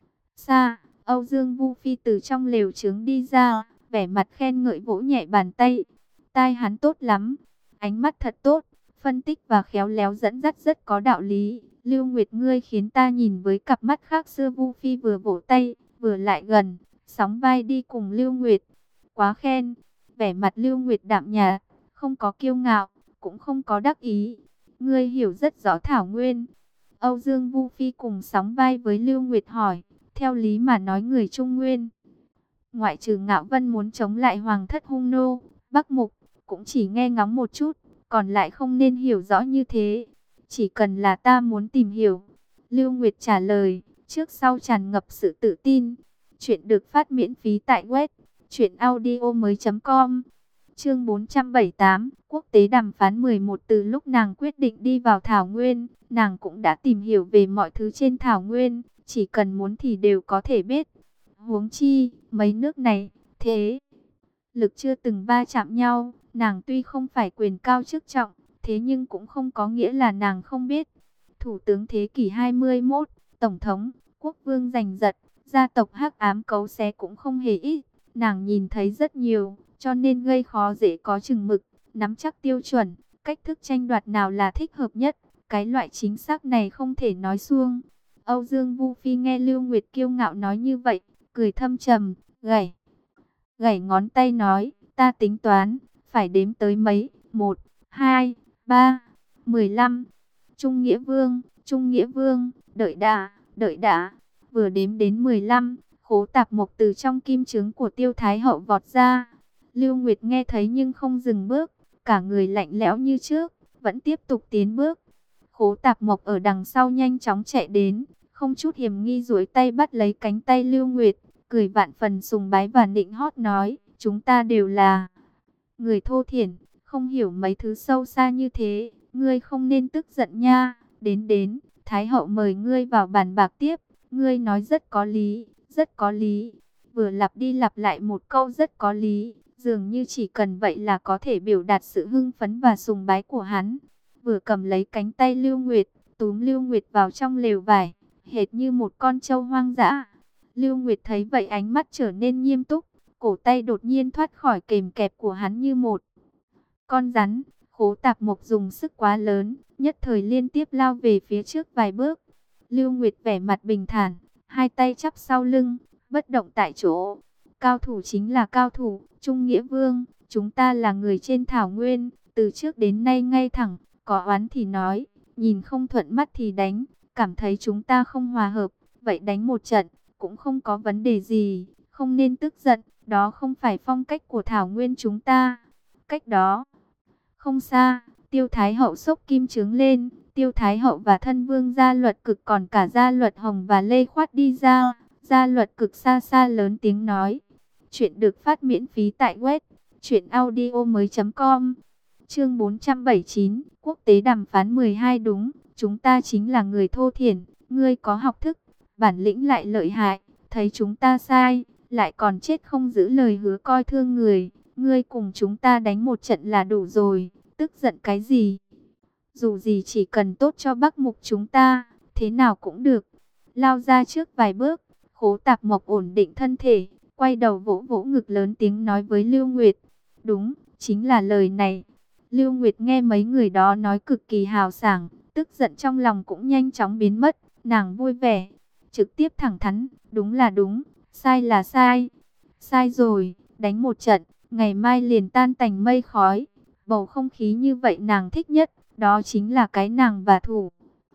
Xa, Âu Dương Vu Phi từ trong lều trướng đi ra, vẻ mặt khen ngợi vỗ nhẹ bàn tay. Tai hắn tốt lắm, ánh mắt thật tốt, phân tích và khéo léo dẫn dắt rất có đạo lý. Lưu Nguyệt ngươi khiến ta nhìn với cặp mắt khác xưa. Vu Phi vừa vỗ tay, vừa lại gần, sóng vai đi cùng Lưu Nguyệt. Quá khen, vẻ mặt Lưu Nguyệt đạm nhạt, không có kiêu ngạo, cũng không có đắc ý. Ngươi hiểu rất rõ Thảo Nguyên. Âu Dương Vu Phi cùng sóng vai với Lưu Nguyệt hỏi, theo lý mà nói người Trung Nguyên, ngoại trừ Ngạo Vân muốn chống lại Hoàng thất Hung nô, Bắc Mục, cũng chỉ nghe ngóng một chút, còn lại không nên hiểu rõ như thế. Chỉ cần là ta muốn tìm hiểu. Lưu Nguyệt trả lời, trước sau tràn ngập sự tự tin. Chuyện được phát miễn phí tại web truyệnaudiomoi.com. Chương 478, quốc tế đàm phán 11. Từ lúc nàng quyết định đi vào Thảo Nguyên, nàng cũng đã tìm hiểu về mọi thứ trên Thảo Nguyên, chỉ cần muốn thì đều có thể biết. Huống chi, mấy nước này, thế lực chưa từng va chạm nhau, nàng tuy không phải quyền cao chức trọng, thế nhưng cũng không có nghĩa là nàng không biết. Thủ tướng thế kỷ 21, Tổng thống, quốc vương giành giật, gia tộc Hắc Ám cấu xé cũng không hề ít. Nàng nhìn thấy rất nhiều, cho nên gây khó dễ có chừng mực, nắm chắc tiêu chuẩn, cách thức tranh đoạt nào là thích hợp nhất. Cái loại chính xác này không thể nói suông. Âu Dương Vu Phi nghe Lưu Nguyệt kiêu ngạo nói như vậy, cười thâm trầm, gảy ngón tay nói, ta tính toán, phải đếm tới mấy, 1, 2, 3, 15. Trung Nghĩa Vương, đợi đã, vừa đếm đến 15, Khố Tạp Mộc từ trong kim trướng của Tiêu Thái Hậu vọt ra. Lưu Nguyệt nghe thấy nhưng không dừng bước, cả người lạnh lẽo như trước, vẫn tiếp tục tiến bước. Khố Tạp Mộc ở đằng sau nhanh chóng chạy đến, không chút hiềm nghi duỗi tay bắt lấy cánh tay Lưu Nguyệt, cười vạn phần sùng bái và nịnh hót nói, chúng ta đều là người thô thiển, không hiểu mấy thứ sâu xa như thế, ngươi không nên tức giận nha. Đến, Thái Hậu mời ngươi vào bàn bạc tiếp, ngươi nói rất có lý, rất có lý. Vừa lặp đi lặp lại một câu rất có lý, dường như chỉ cần vậy là có thể biểu đạt sự hưng phấn và sùng bái của hắn. Vừa cầm lấy cánh tay Lưu Nguyệt, túm Lưu Nguyệt vào trong lều vải, hệt như một con trâu hoang dã. Lưu Nguyệt thấy vậy ánh mắt trở nên nghiêm túc, cổ tay đột nhiên thoát khỏi kềm kẹp của hắn như một con rắn. Khố Tạp Mộc dùng sức quá lớn, nhất thời liên tiếp lao về phía trước vài bước. Lưu Nguyệt vẻ mặt bình thản, hai tay chắp sau lưng, bất động tại chỗ. Cao thủ chính là cao thủ, Trung Nghĩa Vương, chúng ta là người trên thảo nguyên, từ trước đến nay ngay thẳng, có oán thì nói, nhìn không thuận mắt thì đánh, cảm thấy chúng ta không hòa hợp, vậy đánh một trận, cũng không có vấn đề gì, không nên tức giận, đó không phải phong cách của thảo nguyên chúng ta. Cách đó không xa, Tiêu Thái Hậu xốc kim trướng lên, Tiêu Thái Hậu và thân vương Gia Luật Cực còn cả Gia Luật Hồng và Lê Khoát đi ra. Gia Luật Cực xa xa lớn tiếng nói, chuyện được phát miễn phí tại web truyệnaudiomoi.com. Chương 479, quốc tế đàm phán 12. Đúng, chúng ta chính là người thô thiển, ngươi có học thức, bản lĩnh lại lợi hại, thấy chúng ta sai, lại còn chết không giữ lời hứa coi thương người, ngươi cùng chúng ta đánh một trận là đủ rồi, tức giận cái gì? Dù gì chỉ cần tốt cho Bắc Mục chúng ta, thế nào cũng được. Lao ra trước vài bước, Khố Tạp Mộc ổn định thân thể, quay đầu vỗ vỗ ngực lớn tiếng nói với Lưu Nguyệt. Đúng, chính là lời này. Lưu Nguyệt nghe mấy người đó nói cực kỳ hào sảng, tức giận trong lòng cũng nhanh chóng biến mất, nàng vui vẻ, trực tiếp thẳng thắn, đúng là đúng, sai là sai. Sai rồi, đánh một trận, ngày mai liền tan tành mây khói. Bầu không khí như vậy nàng thích nhất, đó chính là cái nàng và thủ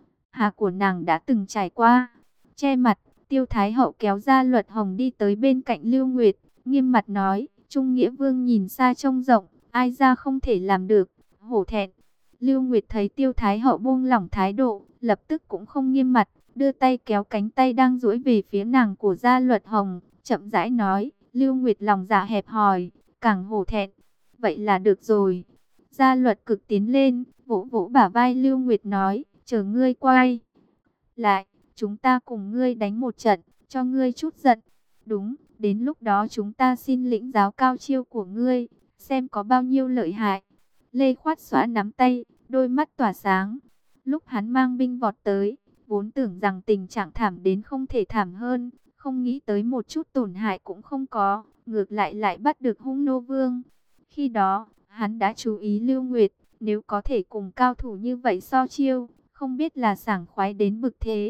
hạ của nàng đã từng trải qua. Che mặt, Tiêu Thái Hậu kéo ra Luật Hồng đi tới bên cạnh Lưu Nguyệt, nghiêm mặt nói, Trung Nghĩa Vương nhìn xa trông rộng, ai ra không thể làm được, hổ thẹn. Lưu Nguyệt thấy Tiêu Thái Hậu buông lỏng thái độ, lập tức cũng không nghiêm mặt, đưa tay kéo cánh tay đang duỗi về phía nàng của Gia Luật Hồng, chậm rãi nói, Lưu Nguyệt lòng dạ hẹp hòi, càng hổ thẹn. Vậy là được rồi. Gia Luật Cực tiến lên, vỗ vỗ bả vai Lưu Nguyệt nói, chờ ngươi quay lại, chúng ta cùng ngươi đánh một trận, cho ngươi chút giận. Đúng, đến lúc đó chúng ta xin lĩnh giáo cao chiêu của ngươi, xem có bao nhiêu lợi hại. Lê Khoát xõa nắm tay, đôi mắt tỏa sáng. Lúc hắn mang binh vọt tới, vốn tưởng rằng tình trạng thảm đến không thể thảm hơn, không nghĩ tới một chút tổn hại cũng không có, ngược lại lại bắt được Hung Nô Vương. Khi đó, hắn đã chú ý Lưu Nguyệt, nếu có thể cùng cao thủ như vậy so chiêu, không biết là sảng khoái đến bực thế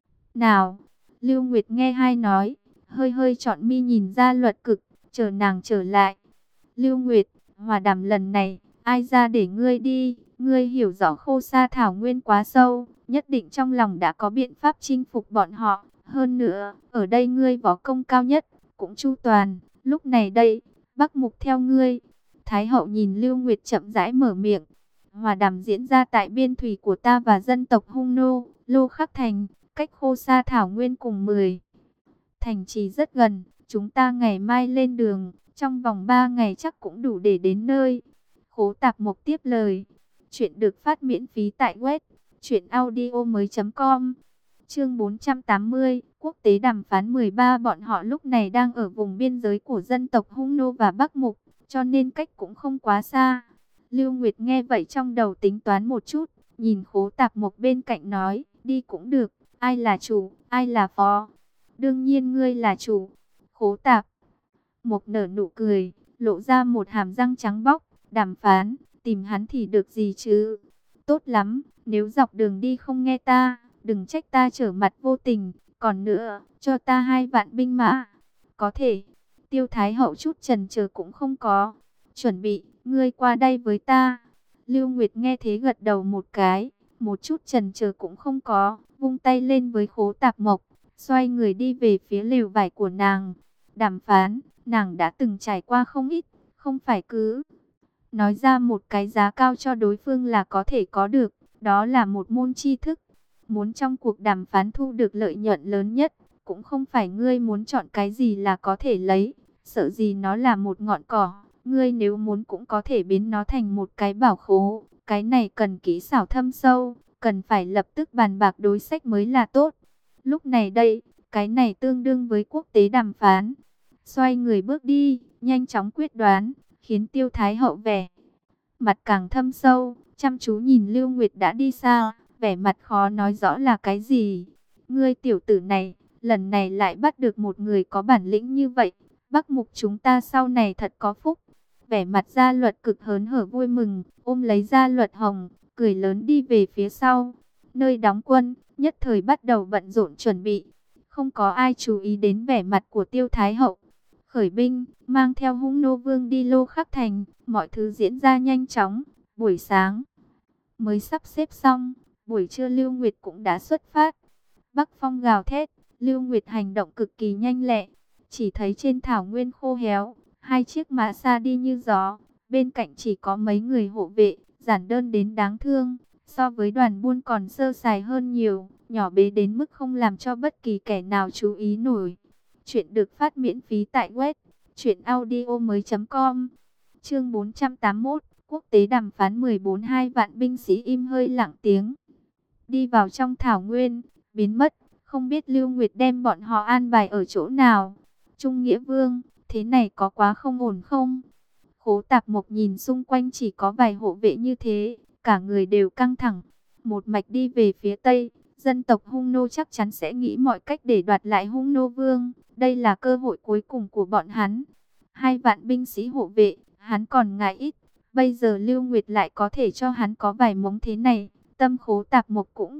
nào. Lưu Nguyệt nghe hai nói, hơi hơi trọn mi nhìn Gia Luật Cực, chờ nàng trở lại. Lưu Nguyệt, hòa đàm lần này, ai ra để ngươi đi, ngươi hiểu rõ Khô Sa thảo nguyên quá sâu, nhất định trong lòng đã có biện pháp chinh phục bọn họ. Hơn nữa, ở đây ngươi võ công cao nhất, cũng chu toàn, lúc này đây, Bắc Mục theo ngươi. Thái Hậu nhìn Lưu Nguyệt chậm rãi mở miệng. Hòa đàm diễn ra tại biên thủy của ta và dân tộc Hung Nô, Lô Khắc Thành, cách Khô Sa thảo nguyên cùng 10 thành trì rất gần. Chúng ta ngày mai lên đường, trong vòng 3 ngày chắc cũng đủ để đến nơi. Khố Tạp Mộc tiếp lời. Chuyện được phát miễn phí tại web truyệnaudiomoi.com. Chương 480, quốc tế đàm phán 13. Bọn họ lúc này đang ở vùng biên giới của dân tộc Hung Nô và Bắc Mục, cho nên cách cũng không quá xa. Lưu Nguyệt nghe vậy trong đầu tính toán một chút, nhìn Khố Tạp Mộc bên cạnh nói, đi cũng được, ai là chủ, ai là phó? Đương nhiên ngươi là chủ. Khố Tạp Mộc nở nụ cười, lộ ra một hàm răng trắng bóc, đàm phán, tìm hắn thì được gì chứ? Tốt lắm, nếu dọc đường đi không nghe ta, đừng trách ta trở mặt vô tình, còn nữa, cho ta 2 vạn binh mã. Có thể. Tiêu Thái Hậu chút chần chờ cũng không có. Chuẩn bị, ngươi qua đây với ta. Lưu Nguyệt nghe thế gật đầu một cái, một chút chần chờ cũng không có, vung tay lên với Khố Tạp Mộc. xoay người đi về phía lều vải của nàng. Đàm phán, nàng đã từng trải qua không ít, không phải cứ nói ra một cái giá cao cho đối phương là có thể có được, đó là một môn tri thức. Muốn trong cuộc đàm phán thu được lợi nhuận lớn nhất, cũng không phải ngươi muốn chọn cái gì là có thể lấy, sợ gì nó là một ngọn cỏ, ngươi nếu muốn cũng có thể biến nó thành một cái bảo khố, cái này cần kỹ xảo thâm sâu, cần phải lập tức bàn bạc đối sách mới là tốt. Lúc này đây, cái này tương đương với quốc tế đàm phán. Xoay người bước đi, nhanh chóng quyết đoán, khiến Tiêu Thái Hậu vẻ mặt càng thâm sâu, chăm chú nhìn Lưu Nguyệt đã đi xa, vẻ mặt khó nói rõ là cái gì. Ngươi tiểu tử này, lần này lại bắt được một người có bản lĩnh như vậy, Bắc Mục chúng ta sau này thật có phúc. Vẻ mặt Gia Luật cực hớn hở vui mừng, ôm lấy Gia Luật Hồng, cười lớn đi về phía sau. Nơi đóng quân, nhất thời bắt đầu bận rộn chuẩn bị. Không có ai chú ý đến vẻ mặt của Tiêu Thái Hậu. Khởi binh, mang theo Hung Nô Vương đi Lô Khắc Thành, mọi thứ diễn ra nhanh chóng. Buổi sáng mới sắp xếp xong, buổi trưa Lưu Nguyệt cũng đã xuất phát. Bắc phong gào thét, Lưu Nguyệt hành động cực kỳ nhanh lẹ. Chỉ thấy trên thảo nguyên khô héo, hai chiếc mã xa đi như gió, bên cạnh chỉ có mấy người hộ vệ, giản đơn đến đáng thương. So với đoàn buôn còn sơ sài hơn nhiều, nhỏ bé đến mức không làm cho bất kỳ kẻ nào chú ý nổi. Chuyện được phát miễn phí tại web truyệnaudiomoi.com. Chương 481, quốc tế đàm phán 14, 2 vạn binh sĩ im hơi lặng tiếng. Đi vào trong thảo nguyên, biến mất, không biết Lưu Nguyệt đem bọn họ an bài ở chỗ nào. Trung Nghĩa Vương, thế này có quá không ổn không? Khố Tạp Mộc nhìn xung quanh chỉ có vài hộ vệ như thế, cả người đều căng thẳng. Một mạch đi về phía Tây, dân tộc Hung Nô chắc chắn sẽ nghĩ mọi cách để đoạt lại Hung Nô Vương. Đây là cơ hội cuối cùng của bọn hắn. 2 vạn binh sĩ hộ vệ, hắn còn ngại ít. Bây giờ Lưu Nguyệt lại có thể cho hắn có vài mống thế này. Tâm Khố Tạp Mộc cũng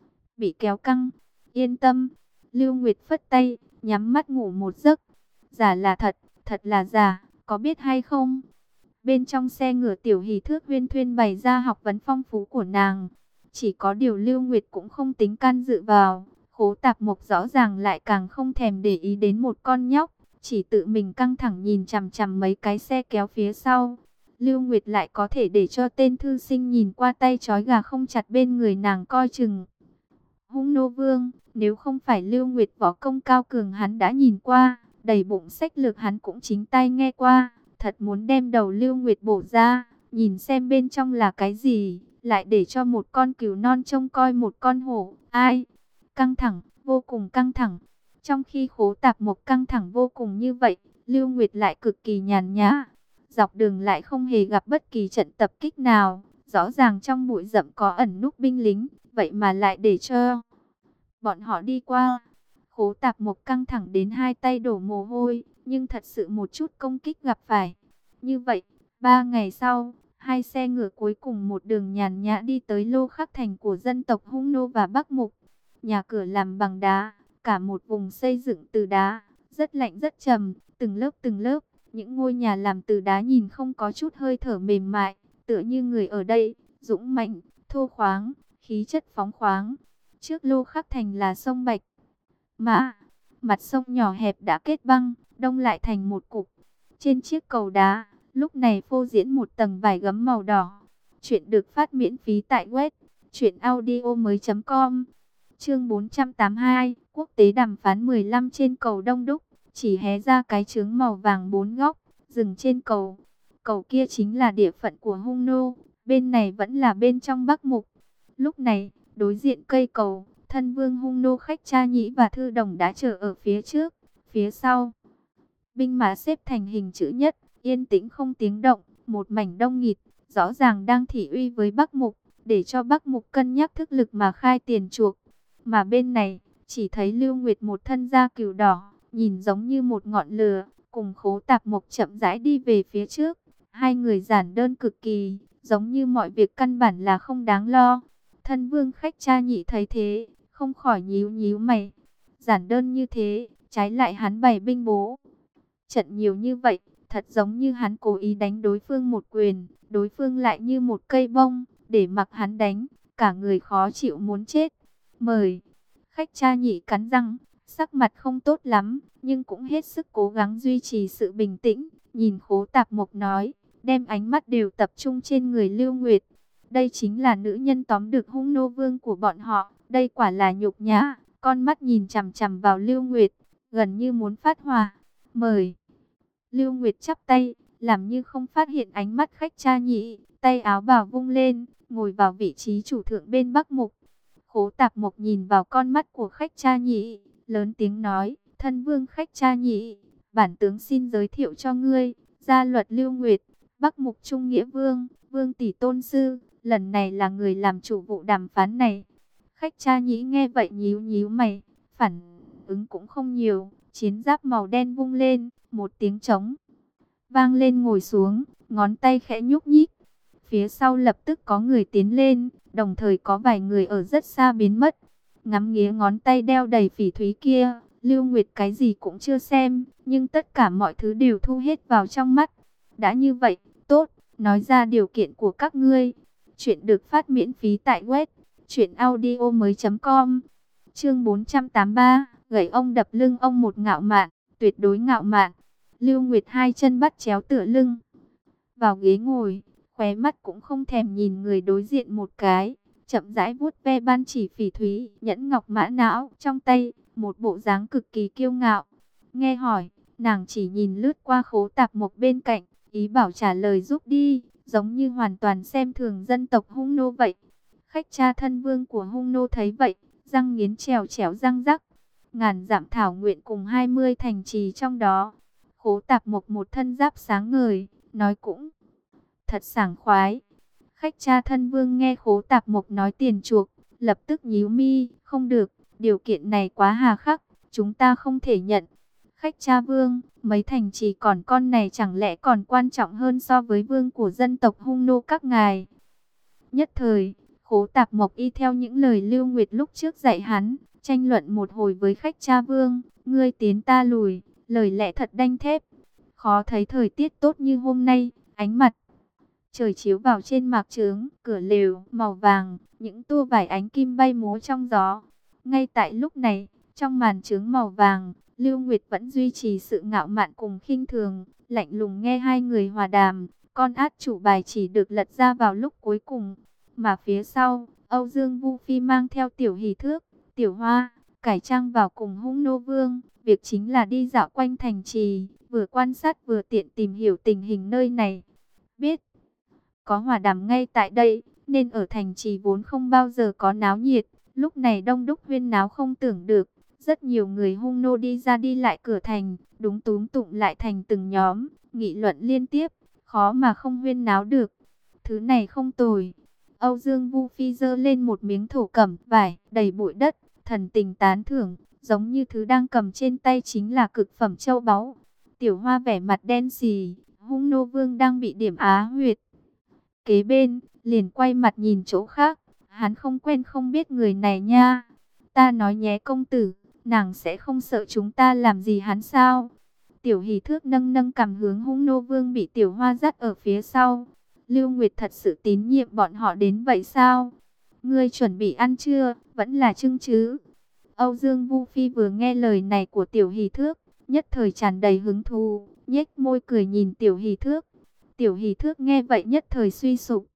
bị kéo căng. Yên tâm. Lưu Nguyệt phất tay, nhắm mắt ngủ một giấc. Giả là thật, thật là giả, có biết hay không? Bên trong xe ngựa Tiểu Hỷ Thước Huyên Thuyên bày ra học vấn phong phú của nàng. Chỉ có điều Lưu Nguyệt cũng không tính can dự vào. Khố Tạp Mộc rõ ràng lại càng không thèm để ý đến một con nhóc, chỉ tự mình căng thẳng nhìn chằm chằm mấy cái xe kéo phía sau. Lưu Nguyệt lại có thể để cho tên thư sinh nhìn qua tay trói gà không chặt bên người nàng coi chừng. Hung Nô Vương, nếu không phải Lưu Nguyệt võ công cao cường hắn đã nhìn qua, đầy bụng sách lược hắn cũng chính tay nghe qua, thật muốn đem đầu Lưu Nguyệt bổ ra, nhìn xem bên trong là cái gì, lại để cho một con cừu non trông coi một con hổ, ai? Căng thẳng, vô cùng căng thẳng. Trong khi Khố Tạp Mộc căng thẳng vô cùng như vậy, Lưu Nguyệt lại cực kỳ nhàn nhã. Dọc đường lại không hề gặp bất kỳ trận tập kích nào, rõ ràng trong bụi rậm có ẩn núp binh lính, vậy mà lại để cho bọn họ đi qua. Khố Tạp Mộc căng thẳng đến hai tay đổ mồ hôi, nhưng thật sự một chút công kích gặp phải. Như vậy, 3 ngày sau, hai xe ngựa cuối cùng một đường nhàn nhã đi tới Lô Khắc Thành của dân tộc Hung Nô và Bắc Mục. Nhà cửa làm bằng đá, cả một vùng xây dựng từ đá, rất lạnh rất trầm, từng lớp, những ngôi nhà làm từ đá nhìn không có chút hơi thở mềm mại, tựa như người ở đây, dũng mạnh, thô khoáng, khí chất phóng khoáng. Trước Lô Khắc Thành là sông Bạch Mã, mặt sông nhỏ hẹp đã kết băng, đông lại thành một cục. Trên chiếc cầu đá, lúc này phô diễn một tầng vải gấm màu đỏ. Chuyện được phát miễn phí tại web truyệnaudiomoi.com. Chương 482, quốc tế đàm phán 15 trên cầu đông đúc, chỉ hé ra cái trướng màu vàng 4 góc, dừng trên cầu. Cầu kia chính là địa phận của Hung Nô, bên này vẫn là bên trong Bắc Mục. Lúc này, đối diện cây cầu, thân vương Hung Nô Khách Cha Nhĩ và Thư Đồng đã chờ ở phía trước, phía sau. Binh mã xếp thành hình chữ nhất, yên tĩnh không tiếng động, một mảnh đông nghịt, rõ ràng đang thị uy với Bắc Mục, để cho Bắc Mục cân nhắc thức lực mà khai tiền chuộc. Mà bên này, chỉ thấy Lưu Nguyệt một thân da cừu đỏ, nhìn giống như một ngọn lửa, cùng Khố Tạp Mộc chậm rãi đi về phía trước. Hai người giản đơn cực kỳ, giống như mọi việc căn bản là không đáng lo. Thân vương Khách Cha Nhĩ thấy thế, không khỏi nhíu nhíu mày. Giản đơn như thế, trái lại hắn bày binh bố trận nhiều như vậy, thật giống như hắn cố ý đánh đối phương một quyền, đối phương lại như một cây bông, để mặc hắn đánh, cả người khó chịu muốn chết. Mời. Khách Cha Nhĩ cắn răng, sắc mặt không tốt lắm, nhưng cũng hết sức cố gắng duy trì sự bình tĩnh, nhìn Khố Tạp Mộc nói, đem ánh mắt đều tập trung trên người Lưu Nguyệt. Đây chính là nữ nhân tóm được hung nô vương của bọn họ, đây quả là nhục nhã. Con mắt nhìn chằm chằm vào Lưu Nguyệt, gần như muốn phát hỏa. Mời. Lưu Nguyệt chắp tay, làm như không phát hiện ánh mắt khách cha nhị, tay áo bào vung lên, ngồi vào vị trí chủ thượng bên Bắc Mục. Khố Tạp Mộc nhìn vào con mắt của khách cha nhị, lớn tiếng nói, thân vương khách cha nhị, bản tướng xin giới thiệu cho ngươi, gia luật Lưu Nguyệt, Bắc Mục Trung Nghĩa Vương, Vương tỷ tôn sư, lần này là người làm chủ vụ đàm phán này. Khách cha nhĩ nghe vậy nhíu nhíu mày, phản ứng cũng không nhiều, chiến giáp màu đen vung lên, một tiếng trống vang lên, ngồi xuống, ngón tay khẽ nhúc nhích. Phía sau lập tức có người tiến lên, đồng thời có vài người ở rất xa biến mất. Ngắm nghía ngón tay đeo đầy phỉ thúy kia, Lưu Nguyệt cái gì cũng chưa xem, nhưng tất cả mọi thứ đều thu hết vào trong mắt. Đã như vậy, tốt, nói ra điều kiện của các ngươi. Chuyện được phát miễn phí tại web truyệnaudiomoi.com. Chương 483, gậy ông đập lưng ông, một ngạo mạn, tuyệt đối ngạo mạn. Lưu Nguyệt hai chân bắt chéo tựa lưng vào ghế ngồi, khóe mắt cũng không thèm nhìn người đối diện một cái, chậm rãi vuốt ve ban chỉ phỉ thúy nhẫn ngọc mã não trong tay, một bộ dáng cực kỳ kiêu ngạo. Nghe hỏi, nàng chỉ nhìn lướt qua Khố Tạp Mộc bên cạnh, ý bảo trả lời giúp đi, giống như hoàn toàn xem thường dân tộc Hung nô vậy. Khách cha thân vương của Hung nô thấy vậy, răng nghiến trèo trèo răng rắc. Ngàn dặm thảo nguyện cùng 20 thành trì trong đó. Khố Tạp Mộc một thân giáp sáng ngời, nói cũng thật sảng khoái. Khách cha thân vương nghe Khố Tạp Mộc nói tiền chuộc, lập tức nhíu mi, không được, điều kiện này quá hà khắc, chúng ta không thể nhận. Khách cha vương, mấy thành trì còn con này chẳng lẽ còn quan trọng hơn so với vương của dân tộc Hung nô các ngài. Nhất thời, Khố Tạp Mộc y theo những lời Lưu Nguyệt lúc trước dạy hắn, tranh luận một hồi với khách cha vương, ngươi tiến ta lùi, lời lẽ thật đanh thép. Khó thấy thời tiết tốt như hôm nay, ánh mặt trời chiếu vào trên mạc trướng, cửa lều màu vàng, những tua vải ánh kim bay múa trong gió. Ngay tại lúc này, trong màn trướng màu vàng, Lưu Nguyệt vẫn duy trì sự ngạo mạn cùng khinh thường, lạnh lùng nghe hai người hòa đàm. Con át chủ bài chỉ được lật ra vào lúc cuối cùng, mà phía sau, Âu Dương Vu Phi mang theo Tiểu Hỷ Thước, Tiểu Hoa, cải trang vào cùng Hung nô vương. Việc chính là đi dạo quanh thành trì, vừa quan sát vừa tiện tìm hiểu tình hình nơi này. Biết có hòa đàm ngay tại đây, nên ở thành trì vốn không bao giờ có náo nhiệt, lúc này đông đúc huyên náo không tưởng được. Rất nhiều người Hung nô đi ra đi lại cửa thành, đúng túm tụm lại thành từng nhóm, nghị luận liên tiếp, khó mà không huyên náo được. Thứ này không tồi. Âu Dương Vu Phi giơ lên một miếng thổ cẩm vải đầy bụi đất, thần tình tán thưởng, giống như thứ đang cầm trên tay chính là cực phẩm châu báu. Tiểu Hoa vẻ mặt đen xì, Hung nô vương đang bị điểm á huyệt kế bên, liền quay mặt nhìn chỗ khác. Hắn không quen không biết người này nha. Ta nói nhé công tử, nàng sẽ không sợ chúng ta làm gì hắn sao? Tiểu Hỷ Thước nâng nâng cằm hướng Hung nô vương bị Tiểu Hoa dắt ở phía sau. Lưu Nguyệt thật sự tín nhiệm bọn họ đến vậy sao? Ngươi chuẩn bị ăn chưa? Vẫn là chưng chứ? Âu Dương Vu Phi vừa nghe lời này của Tiểu Hỷ Thước, nhất thời tràn đầy hứng thú, nhếch môi cười nhìn Tiểu Hỷ Thước. Tiểu Hỷ Thước nghe vậy nhất thời suy sụp,